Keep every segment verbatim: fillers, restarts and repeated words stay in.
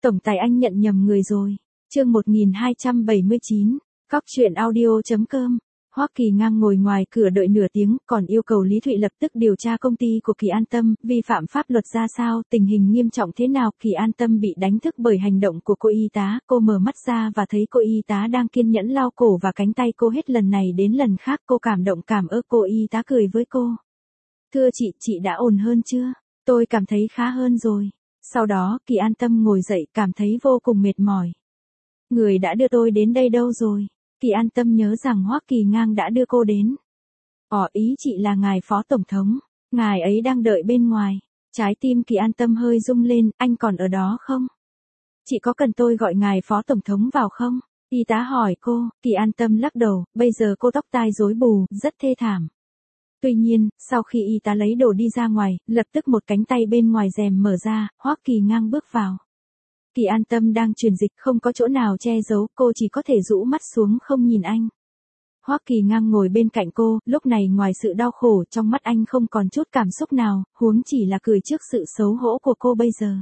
Tổng tài anh nhận nhầm người rồi. Chương một nghìn hai trăm bảy mươi chín, cóc truyện audio chấm com. Hoắc Kỳ Ngang ngồi ngoài cửa đợi nửa tiếng, còn yêu cầu Lý Thụy lập tức điều tra công ty của Kỳ An Tâm, vi phạm pháp luật ra sao, tình hình nghiêm trọng thế nào. Kỳ An Tâm bị đánh thức bởi hành động của cô y tá, cô mở mắt ra và thấy cô y tá đang kiên nhẫn lau cổ và cánh tay cô hết lần này đến lần khác. Cô cảm động cảm ơn cô y tá cười với cô. Thưa chị, chị đã ổn hơn chưa? Tôi cảm thấy khá hơn rồi. Sau đó, Kỳ An Tâm ngồi dậy cảm thấy vô cùng mệt mỏi. Người đã đưa tôi đến đây đâu rồi? Kỳ An Tâm nhớ rằng Hoắc Kỳ Ngang đã đưa cô đến. Ồ, ý chị là ngài phó tổng thống, ngài ấy đang đợi bên ngoài. Trái tim Kỳ An Tâm hơi rung lên, anh còn ở đó không? Chị có cần tôi gọi ngài phó tổng thống vào không? Y tá hỏi cô. Kỳ An Tâm lắc đầu, bây giờ cô tóc tai rối bù, rất thê thảm. Tuy nhiên, sau khi y tá lấy đồ đi ra ngoài, lập tức một cánh tay bên ngoài rèm mở ra, Hoắc Kỳ Ngang bước vào. Kỳ An Tâm đang truyền dịch, không có chỗ nào che giấu, cô chỉ có thể rũ mắt xuống không nhìn anh. Hoắc Kỳ Ngang ngồi bên cạnh cô, lúc này ngoài sự đau khổ trong mắt anh không còn chút cảm xúc nào, huống chỉ là cười trước sự xấu hổ của cô bây giờ.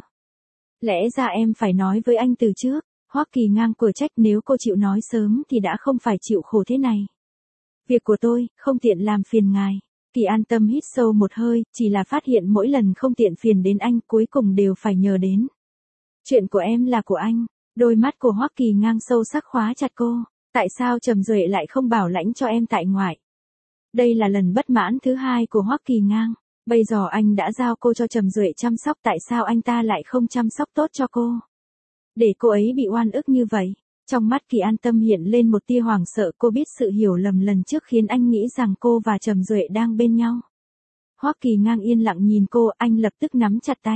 Lẽ ra em phải nói với anh từ trước. Hoắc Kỳ Ngang của trách, nếu cô chịu nói sớm thì đã không phải chịu khổ thế này. Việc của tôi, không tiện làm phiền ngài. Kỳ An Tâm hít sâu một hơi, chỉ là phát hiện mỗi lần không tiện phiền đến anh cuối cùng đều phải nhờ đến. Chuyện của em là của anh. Đôi mắt của Hoắc Kỳ Ngang sâu sắc khóa chặt cô. Tại sao Trầm Duệ lại không bảo lãnh cho em tại ngoại? Đây là lần bất mãn thứ hai của Hoắc Kỳ Ngang. Bây giờ anh đã giao cô cho Trầm Duệ chăm sóc, tại sao anh ta lại không chăm sóc tốt cho cô? Để cô ấy bị oan ức như vậy. Trong mắt Kỳ An Tâm hiện lên một tia hoảng sợ, cô biết sự hiểu lầm lần trước khiến anh nghĩ rằng cô và Trầm Duệ đang bên nhau. Hoắc Kỳ Ngang yên lặng nhìn cô, anh lập tức nắm chặt tay.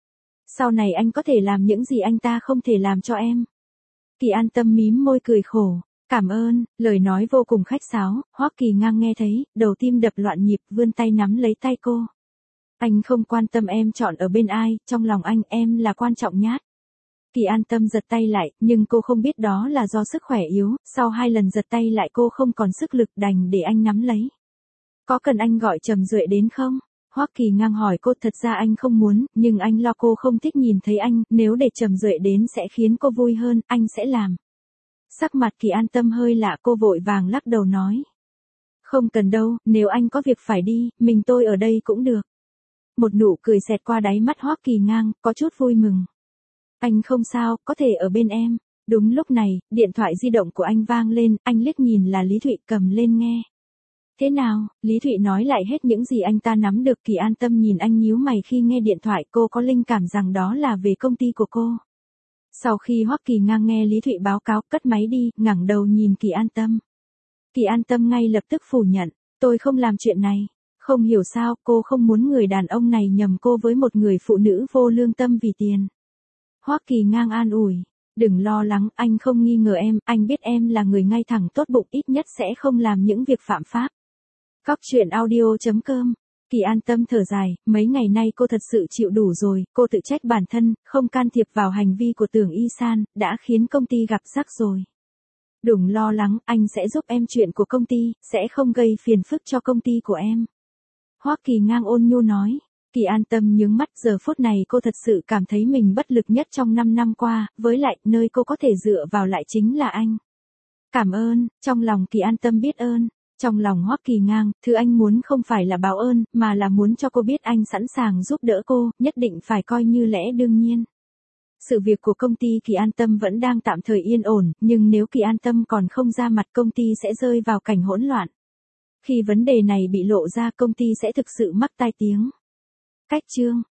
Sau này anh có thể làm những gì anh ta không thể làm cho em. Kỳ An Tâm mím môi cười khổ. Cảm ơn, lời nói vô cùng khách sáo, Hoắc Kỳ Ngang nghe thấy, đầu tim đập loạn nhịp, vươn tay nắm lấy tay cô. Anh không quan tâm em chọn ở bên ai, trong lòng anh em là quan trọng nhất. Kỳ An Tâm giật tay lại, nhưng cô không biết đó là do sức khỏe yếu, sau hai lần giật tay lại cô không còn sức lực, đành để anh nắm lấy. Có cần anh gọi Trầm Duệ đến không? Hoắc Kỳ Ngang hỏi cô, thật ra anh không muốn, nhưng anh lo cô không thích nhìn thấy anh, nếu để Trầm Duệ đến sẽ khiến cô vui hơn, anh sẽ làm. Sắc mặt Kỳ An Tâm hơi lạ, cô vội vàng lắc đầu nói. Không cần đâu, nếu anh có việc phải đi, mình tôi ở đây cũng được. Một nụ cười xẹt qua đáy mắt Hoắc Kỳ Ngang, có chút vui mừng. Anh không sao, có thể ở bên em. Đúng lúc này, điện thoại di động của anh vang lên, anh liếc nhìn là Lý Thụy, cầm lên nghe. Thế nào? Lý Thụy nói lại hết những gì anh ta nắm được. Kỳ An Tâm nhìn anh nhíu mày khi nghe điện thoại, cô có linh cảm rằng đó là về công ty của cô. Sau khi Hoắc Kỳ Ngang nghe Lý Thụy báo cáo, cất máy đi, ngẩng đầu nhìn Kỳ An Tâm. Kỳ An Tâm ngay lập tức phủ nhận, tôi không làm chuyện này. Không hiểu sao, cô không muốn người đàn ông này nhầm cô với một người phụ nữ vô lương tâm vì tiền. Hoắc Kỳ Ngang an ủi, đừng lo lắng, anh không nghi ngờ em, anh biết em là người ngay thẳng tốt bụng, ít nhất sẽ không làm những việc phạm pháp. Cóc truyện audio chấm com. Kỳ An Tâm thở dài, mấy ngày nay cô thật sự chịu đủ rồi, cô tự trách bản thân, không can thiệp vào hành vi của Tưởng Y San, đã khiến công ty gặp rắc rồi. Đừng lo lắng, anh sẽ giúp em chuyện của công ty, sẽ không gây phiền phức cho công ty của em. Hoắc Kỳ Ngang ôn nhu nói. Kỳ An Tâm nhướng mắt, giờ phút này cô thật sự cảm thấy mình bất lực nhất trong năm năm qua, với lại, nơi cô có thể dựa vào lại chính là anh. Cảm ơn, trong lòng Kỳ An Tâm biết ơn. Trong lòng Hoắc Kỳ Ngang, thứ anh muốn không phải là báo ơn, mà là muốn cho cô biết anh sẵn sàng giúp đỡ cô, nhất định phải coi như lẽ đương nhiên. Sự việc của công ty Kỳ An Tâm vẫn đang tạm thời yên ổn, nhưng nếu Kỳ An Tâm còn không ra mặt, công ty sẽ rơi vào cảnh hỗn loạn. Khi vấn đề này bị lộ ra, công ty sẽ thực sự mắc tai tiếng. Cách chương